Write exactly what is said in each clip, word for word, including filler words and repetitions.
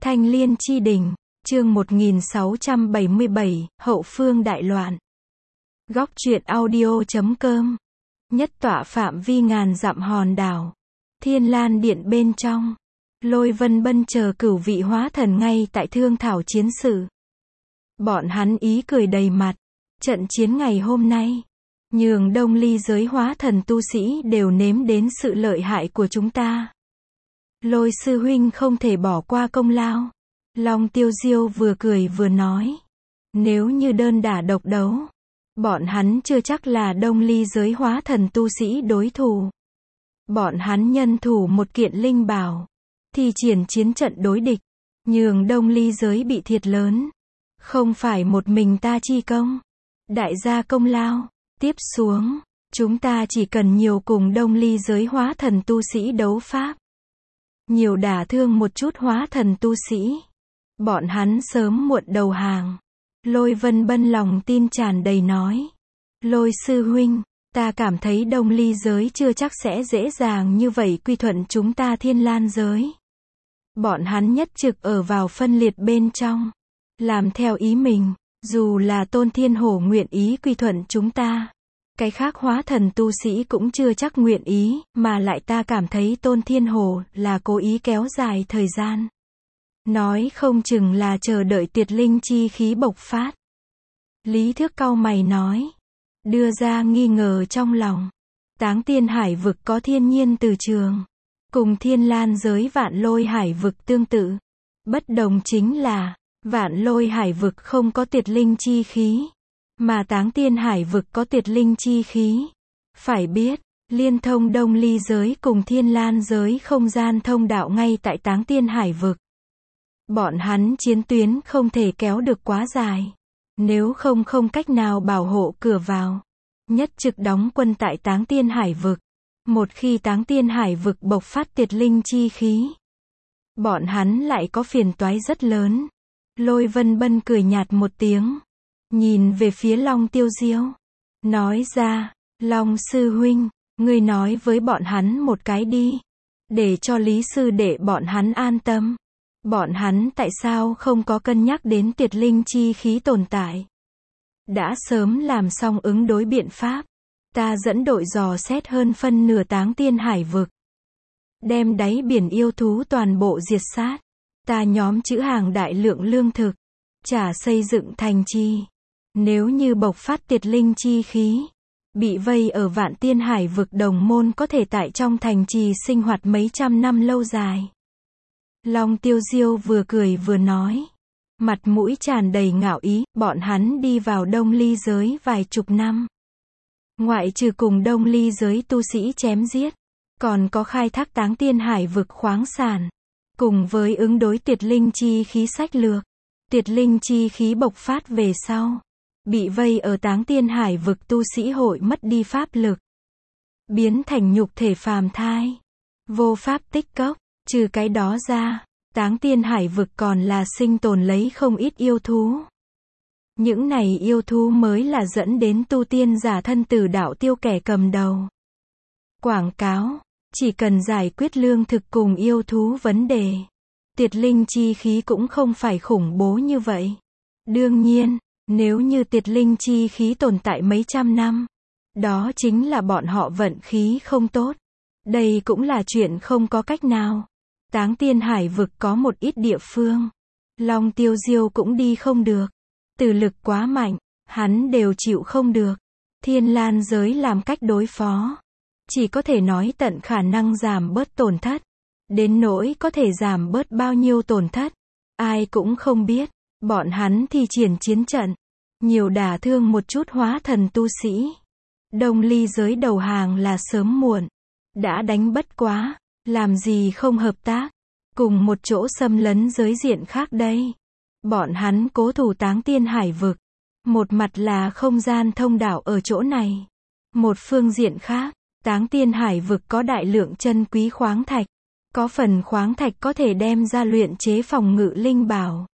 Thanh Liên Chi Đỉnh, chương một nghìn sáu trăm bảy mươi bảy, Hậu phương đại loạn. Góc truyện audio chấm com. Nhất tọa phạm vi ngàn dặm hòn đảo. Thiên Lan Điện bên trong. Lôi Vân Bân chờ cửu vị hóa thần ngay tại thương thảo chiến sự. Bọn hắn ý cười đầy mặt. Trận chiến ngày hôm nay, nhường đông ly giới hóa thần tu sĩ đều nếm đến sự lợi hại của chúng ta. Lôi sư huynh không thể bỏ qua công lao. Long Tiêu Diêu vừa cười vừa nói. Nếu như đơn đả độc đấu, bọn hắn chưa chắc là đông ly giới hóa thần tu sĩ đối thủ. Bọn hắn nhân thủ một kiện linh bảo, thi triển chiến trận đối địch, nhường đông ly giới bị thiệt lớn. Không phải một mình ta chi công, đại gia công lao. Tiếp xuống, chúng ta chỉ cần nhiều cùng đông ly giới hóa thần tu sĩ đấu pháp, nhiều đả thương một chút hóa thần tu sĩ, bọn hắn sớm muộn đầu hàng. Lôi Vân Bân lòng tin tràn đầy nói. Lôi sư huynh, ta cảm thấy đông ly giới chưa chắc sẽ dễ dàng như vậy quy thuận chúng ta Thiên Lan giới. Bọn hắn nhất trực ở vào phân liệt bên trong, làm theo ý mình. Dù là Tôn Thiên Hổ nguyện ý quy thuận chúng ta, cái khác hóa thần tu sĩ cũng chưa chắc nguyện ý, mà lại ta cảm thấy Tôn Thiên Hổ là cố ý kéo dài thời gian. Nói không chừng là chờ đợi tuyệt linh chi khí bộc phát. Lý Thước cau mày nói, đưa ra nghi ngờ trong lòng. Táng Tiên Hải vực có thiên nhiên từ trường, cùng Thiên Lan giới Vạn Lôi Hải vực tương tự. Bất đồng chính là, Vạn Lôi Hải vực không có tuyệt linh chi khí, mà Táng Tiên Hải vực có tuyệt linh chi khí. Phải biết, liên thông đông ly giới cùng Thiên Lan giới không gian thông đạo ngay tại Táng Tiên Hải vực. Bọn hắn chiến tuyến không thể kéo được quá dài, nếu không không cách nào bảo hộ cửa vào. Nhất trực đóng quân tại Táng Tiên Hải vực. Một khi Táng Tiên Hải vực bộc phát tuyệt linh chi khí, bọn hắn lại có phiền toái rất lớn. Lôi Vân Bân cười nhạt một tiếng, nhìn về phía Long Tiêu Diêu, nói ra, Long sư huynh, ngươi nói với bọn hắn một cái đi, để cho Lý sư đệ bọn hắn an tâm. Bọn hắn tại sao không có cân nhắc đến tuyệt linh chi khí tồn tại? Đã sớm làm xong ứng đối biện pháp. Ta dẫn đội dò xét hơn phân nửa Táng Tiên Hải vực, đem đáy biển yêu thú toàn bộ diệt sát. Ta nhóm trữ hàng đại lượng lương thực, trả xây dựng thành trì. Nếu như bộc phát tuyệt linh chi khí, bị vây ở Vạn Tiên Hải vực đồng môn có thể tại trong thành trì sinh hoạt mấy trăm năm lâu dài. Long Tiêu Diêu vừa cười vừa nói, mặt mũi tràn đầy ngạo ý. Bọn hắn đi vào đông ly giới vài chục năm, ngoại trừ cùng đông ly giới tu sĩ chém giết, còn có khai thác Táng Tiên Hải vực khoáng sản, cùng với ứng đối tuyệt linh chi khí sách lược. Tuyệt linh chi khí bộc phát về sau, bị vây ở Táng Tiên Hải vực tu sĩ hội mất đi pháp lực, biến thành nhục thể phàm thai, vô pháp tích cốc. Trừ cái đó ra, Táng Tiên Hải vực còn là sinh tồn lấy không ít yêu thú. Những này yêu thú mới là dẫn đến tu tiên giả thân tử đạo tiêu kẻ cầm đầu. Quảng cáo, chỉ cần giải quyết lương thực cùng yêu thú vấn đề, tuyệt linh chi khí cũng không phải khủng bố như vậy. Đương nhiên, nếu như tuyệt linh chi khí tồn tại mấy trăm năm, đó chính là bọn họ vận khí không tốt. Đây cũng là chuyện không có cách nào. Táng Tiên Hải vực có một ít địa phương, Long Tiêu Diêu cũng đi không được. Từ lực quá mạnh, hắn đều chịu không được. Thiên Lan giới làm cách đối phó, chỉ có thể nói tận khả năng giảm bớt tổn thất. Đến nỗi có thể giảm bớt bao nhiêu tổn thất, ai cũng không biết. Bọn hắn thi triển chiến trận, nhiều đả thương một chút hóa thần tu sĩ. Đông ly giới đầu hàng là sớm muộn. Đã đánh bất quá, làm gì không hợp tác, cùng một chỗ xâm lấn giới diện khác đây. Bọn hắn cố thủ Táng Tiên Hải vực, một mặt là không gian thông đạo ở chỗ này, một phương diện khác, Táng Tiên Hải vực có đại lượng chân quý khoáng thạch, có phần khoáng thạch có thể đem ra luyện chế phòng ngự linh bảo.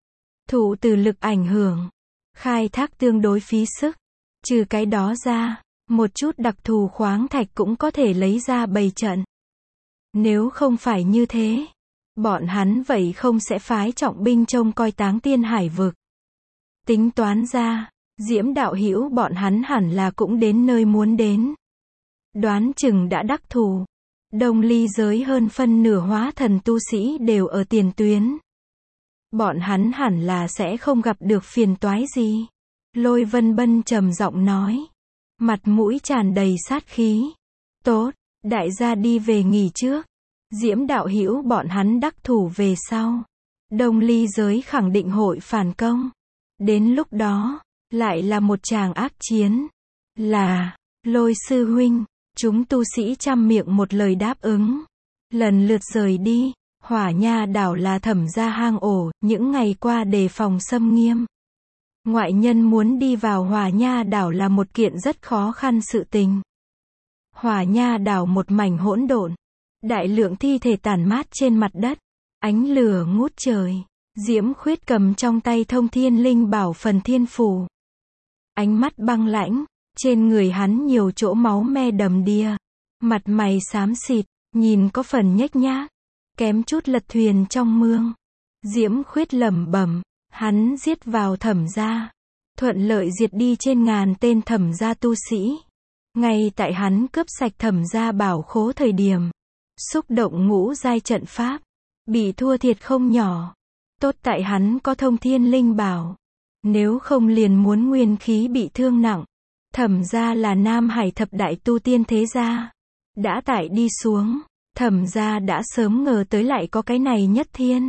Thụ từ lực ảnh hưởng, khai thác tương đối phí sức. Trừ cái đó ra, một chút đặc thù khoáng thạch cũng có thể lấy ra bày trận. Nếu không phải như thế, Bọn hắn vậy không sẽ phái trọng binh trông coi Táng Tiên Hải vực. Tính toán ra, Diễm đạo hữu bọn hắn hẳn là cũng đến nơi muốn đến. Đoán chừng đã đắc thủ. Đông Ly giới hơn phân nửa hóa thần tu sĩ đều ở tiền tuyến. Bọn hắn hẳn là sẽ không gặp được phiền toái gì. Lôi Vân Bân trầm giọng nói. Mặt mũi tràn đầy sát khí. Tốt, đại gia đi về nghỉ trước. Diễm đạo hữu bọn hắn đắc thủ về sau. Đông Ly giới khẳng định hội phản công. Đến lúc đó, lại là một tràng ác chiến. Là, Lôi sư huynh, chúng tu sĩ trăm miệng một lời đáp ứng. Lần lượt rời đi, Hỏa Nha đảo là Thẩm gia hang ổ, những ngày qua đề phòng xâm nghiêm. Ngoại nhân muốn đi vào Hỏa Nha đảo là một kiện rất khó khăn sự tình. Hỏa Nha đảo một mảnh hỗn độn. Đại lượng thi thể tản mát trên mặt đất. Ánh lửa ngút trời. Diễm Khuyết cầm trong tay Thông Thiên Linh Bảo Phần Thiên Phù. Ánh mắt băng lãnh. Trên người hắn nhiều chỗ máu me đầm đìa. Mặt mày xám xịt, nhìn có phần nhếch nhác. Kém chút lật thuyền trong mương. Diễm Khuyết lẩm bẩm, hắn giết vào Thẩm gia. Thuận lợi diệt đi trên ngàn tên Thẩm gia tu sĩ. Ngay tại hắn cướp sạch Thẩm gia bảo khố thời điểm. Xúc động ngũ giai trận pháp. Bị thua thiệt không nhỏ. Tốt tại hắn có Thông Thiên Linh Bảo. Nếu không liền muốn nguyên khí bị thương nặng. Thẩm gia là Nam Hải thập đại tu tiên thế gia. Đã tải đi xuống. Thẩm gia đã sớm ngờ tới lại có cái này nhất thiên.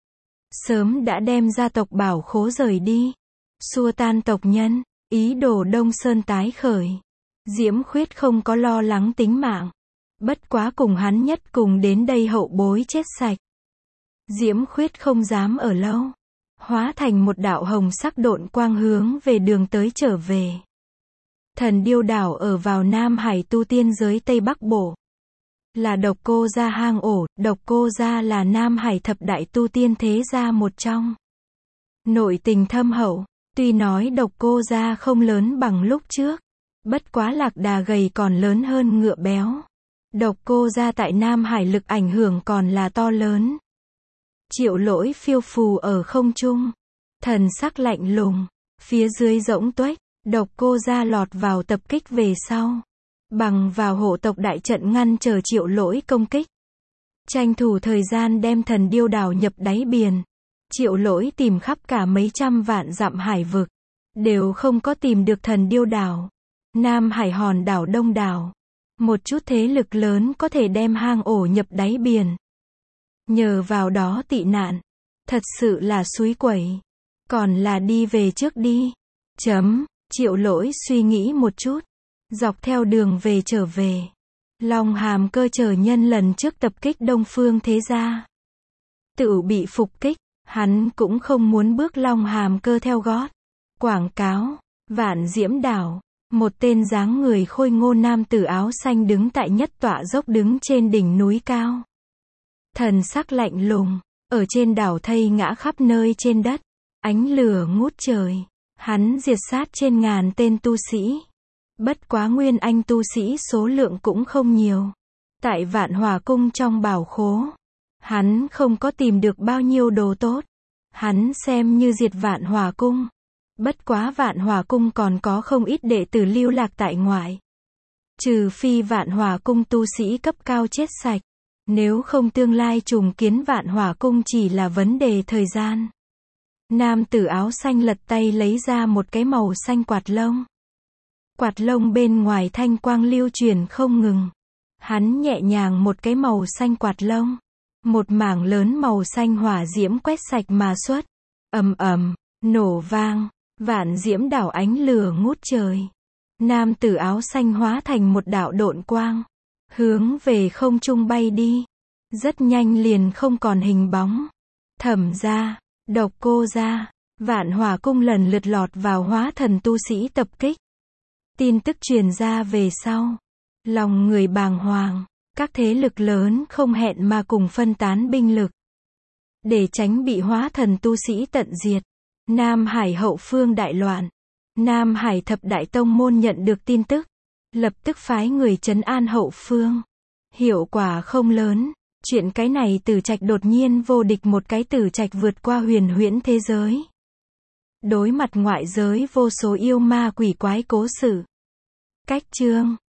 Sớm đã đem gia tộc bảo khố rời đi. Xua tan tộc nhân. Ý đồ Đông Sơn tái khởi. Diễm Khuyết không có lo lắng tính mạng. Bất quá cùng hắn nhất cùng đến đây hậu bối chết sạch. Diễm Khuyết không dám ở lâu. Hóa thành một đạo hồng sắc độn quang hướng về đường tới trở về. Thần Điêu đảo ở vào Nam Hải tu tiên giới Tây Bắc Bộ. Là Độc Cô gia hang ổ. Độc Cô gia là Nam Hải thập đại tu tiên thế gia một trong. Nội tình thâm hậu. Tuy nói Độc Cô gia không lớn bằng lúc trước. Bất quá Lạc Đà gầy còn lớn hơn ngựa béo. Độc Cô gia tại Nam Hải lực ảnh hưởng còn là to lớn. Triệu Lỗi phiêu phù ở không trung. Thần sắc lạnh lùng. Phía dưới rỗng tuếch. Độc Cô gia lọt vào tập kích về sau. Bằng vào hộ tộc đại trận ngăn chờ Triệu Lỗi công kích. Tranh thủ thời gian đem Thần Điêu đảo nhập đáy biển. Triệu Lỗi tìm khắp cả mấy trăm vạn dặm hải vực. Đều không có tìm được Thần Điêu đảo. Nam Hải hòn đảo Đông đảo. Một chút thế lực lớn có thể đem hang ổ nhập đáy biển. Nhờ vào đó tị nạn. Thật sự là suối quẩy. Còn là đi về trước đi. Chấm. Triệu Lỗi suy nghĩ một chút. Dọc theo đường về trở về. Long Hàm Cơ chờ nhân lần trước tập kích Đông Phương thế gia. Tự bị phục kích. Hắn cũng không muốn bước Long Hàm Cơ theo gót. Quảng cáo. Vạn Diễm đảo. Một tên dáng người khôi ngô nam tử áo xanh đứng tại nhất tọa dốc đứng trên đỉnh núi cao. Thần sắc lạnh lùng. Ở trên đảo thây ngã khắp nơi trên đất. Ánh lửa ngút trời. Hắn diệt sát trên ngàn tên tu sĩ. Bất quá nguyên anh tu sĩ số lượng cũng không nhiều. Tại Vạn Hỏa Cung trong bảo khố. Hắn không có tìm được bao nhiêu đồ tốt. Hắn xem như diệt Vạn Hỏa Cung. Bất quá Vạn Hỏa Cung còn có không ít đệ tử lưu lạc tại ngoại. Trừ phi Vạn Hỏa Cung tu sĩ cấp cao chết sạch. Nếu không tương lai trùng kiến Vạn Hỏa Cung chỉ là vấn đề thời gian. Nam tử áo xanh lật tay lấy ra một cái màu xanh quạt lông. Quạt lông bên ngoài thanh quang lưu truyền không ngừng. Hắn nhẹ nhàng một cái màu xanh quạt lông. Một mảng lớn màu xanh hỏa diễm quét sạch mà xuất. Ầm ầm, nổ vang, Vạn Diễm đảo ánh lửa ngút trời. Nam tử áo xanh hóa thành một đạo độn quang. Hướng về không trung bay đi. Rất nhanh liền không còn hình bóng. Thẩm gia, Độc Cô gia, Vạn Hỏa Cung lần lượt lọt vào hóa thần tu sĩ tập kích. Tin tức truyền ra về sau. Lòng người bàng hoàng. Các thế lực lớn không hẹn mà cùng phân tán binh lực. Để tránh bị hóa thần tu sĩ tận diệt. Nam Hải hậu phương đại loạn. Nam Hải thập đại tông môn nhận được tin tức. Lập tức phái người trấn an hậu phương. Hiệu quả không lớn. Chuyện cái này Tử Trạch đột nhiên vô địch một cái Tử Trạch vượt qua huyền huyễn thế giới. Đối mặt ngoại giới vô số yêu ma quỷ quái cố sự. Cách chương